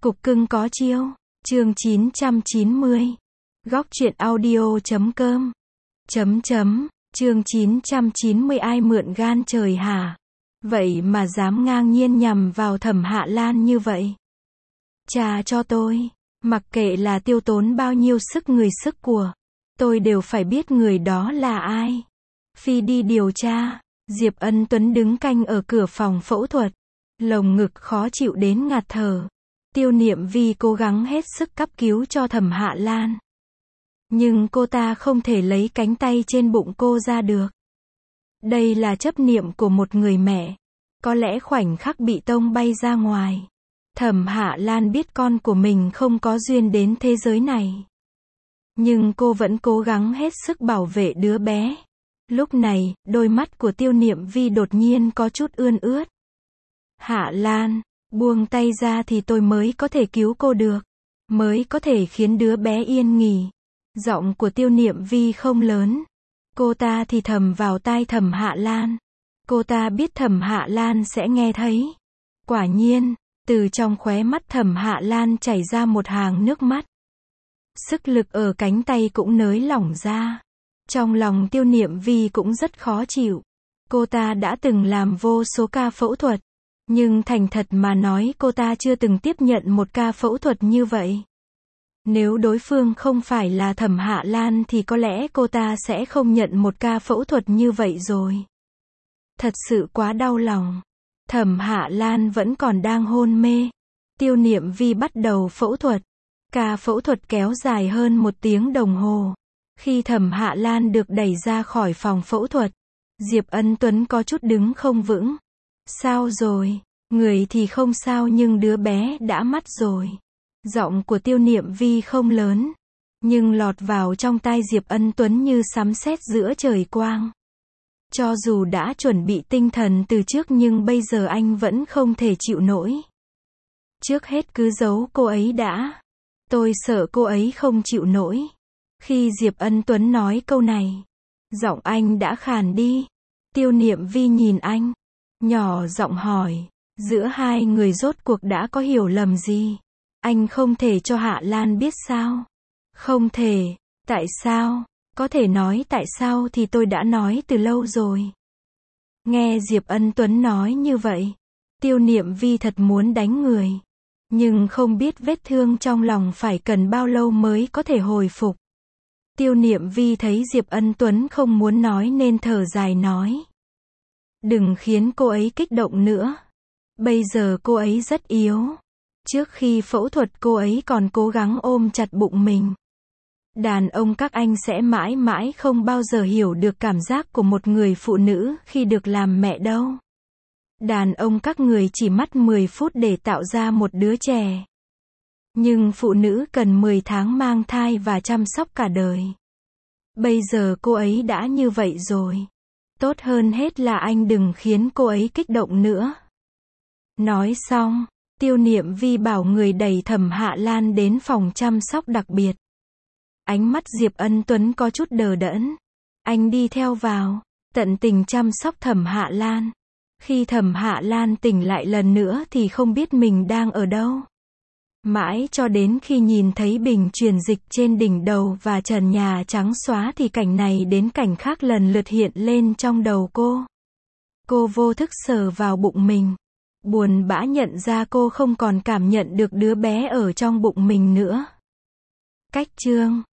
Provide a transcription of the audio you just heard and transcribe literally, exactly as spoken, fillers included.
Cục cưng có chiêu. Chương chín trăm chín mươi. Góc truyện audio chấm com. Chấm chấm. Chương chín trăm chín mươi ai mượn gan trời hả? Vậy mà dám ngang nhiên nhằm vào Thẩm Hạ Lan như vậy. Chà cho tôi, mặc kệ là tiêu tốn bao nhiêu sức người sức của, tôi đều phải biết người đó là ai. Phi đi điều tra. Diệp Ân Tuấn đứng canh ở cửa phòng phẫu thuật, lồng ngực khó chịu đến ngạt thở. Tiêu Niệm Vi cố gắng hết sức cấp cứu cho Thẩm Hạ Lan. Nhưng cô ta không thể lấy cánh tay trên bụng cô ra được. Đây là chấp niệm của một người mẹ. Có lẽ khoảnh khắc bị tông bay ra ngoài, Thẩm Hạ Lan biết con của mình không có duyên đến thế giới này. Nhưng cô vẫn cố gắng hết sức bảo vệ đứa bé. Lúc này, đôi mắt của Tiêu Niệm Vi đột nhiên có chút ươn ướt. Hạ Lan, buông tay ra thì tôi mới có thể cứu cô được. Mới có thể khiến đứa bé yên nghỉ. Giọng của Tiêu Niệm Vi không lớn. Cô ta thì thầm vào tai Thẩm Hạ Lan. Cô ta biết Thẩm Hạ Lan sẽ nghe thấy. Quả nhiên, từ trong khóe mắt Thẩm Hạ Lan chảy ra một hàng nước mắt. Sức lực ở cánh tay cũng nới lỏng ra. Trong lòng Tiêu Niệm Vi cũng rất khó chịu. Cô ta đã từng làm vô số ca phẫu thuật. Nhưng thành thật mà nói cô ta chưa từng tiếp nhận một ca phẫu thuật như vậy. Nếu đối phương không phải là Thẩm Hạ Lan thì có lẽ cô ta sẽ không nhận một ca phẫu thuật như vậy rồi. Thật sự quá đau lòng. Thẩm Hạ Lan vẫn còn đang hôn mê. Tiêu Niệm Vi bắt đầu phẫu thuật. Ca phẫu thuật kéo dài hơn một tiếng đồng hồ. Khi Thẩm Hạ Lan được đẩy ra khỏi phòng phẫu thuật, Diệp Ân Tuấn có chút đứng không vững. Sao rồi? Người thì không sao nhưng đứa bé đã mất rồi. Giọng của Tiêu Niệm Vi không lớn, nhưng lọt vào trong tai Diệp Ân Tuấn như sấm sét giữa trời quang. Cho dù đã chuẩn bị tinh thần từ trước nhưng bây giờ anh vẫn không thể chịu nổi. Trước hết cứ giấu cô ấy đã. Tôi sợ cô ấy không chịu nổi. Khi Diệp Ân Tuấn nói câu này, giọng anh đã khàn đi. Tiêu Niệm Vi nhìn anh, nhỏ giọng hỏi, giữa hai người rốt cuộc đã có hiểu lầm gì? Anh không thể cho Hạ Lan biết sao? Không thể. Tại sao? Có thể nói tại sao thì tôi đã nói từ lâu rồi. Nghe Diệp Ân Tuấn nói như vậy, Tiêu Niệm Vi thật muốn đánh người. Nhưng không biết vết thương trong lòng phải cần bao lâu mới có thể hồi phục. Tiêu Niệm Vi thấy Diệp Ân Tuấn không muốn nói nên thở dài nói. Đừng khiến cô ấy kích động nữa. Bây giờ cô ấy rất yếu. Trước khi phẫu thuật cô ấy còn cố gắng ôm chặt bụng mình. Đàn ông các anh sẽ mãi mãi không bao giờ hiểu được cảm giác của một người phụ nữ khi được làm mẹ đâu. Đàn ông các người chỉ mất mười phút để tạo ra một đứa trẻ. Nhưng phụ nữ cần mười tháng mang thai và chăm sóc cả đời. Bây giờ cô ấy đã như vậy rồi. Tốt hơn hết là anh đừng khiến cô ấy kích động nữa. Nói xong, Tiêu Niệm Vi bảo người đẩy Thẩm Hạ Lan đến phòng chăm sóc đặc biệt. Ánh mắt Diệp Ân Tuấn có chút đờ đẫn. Anh đi theo vào, tận tình chăm sóc Thẩm Hạ Lan. Khi Thẩm Hạ Lan tỉnh lại lần nữa thì không biết mình đang ở đâu. Mãi cho đến khi nhìn thấy bình truyền dịch trên đỉnh đầu và trần nhà trắng xóa thì cảnh này đến cảnh khác lần lượt hiện lên trong đầu cô. Cô vô thức sờ vào bụng mình. Buồn bã nhận ra cô không còn cảm nhận được đứa bé ở trong bụng mình nữa. Cách chương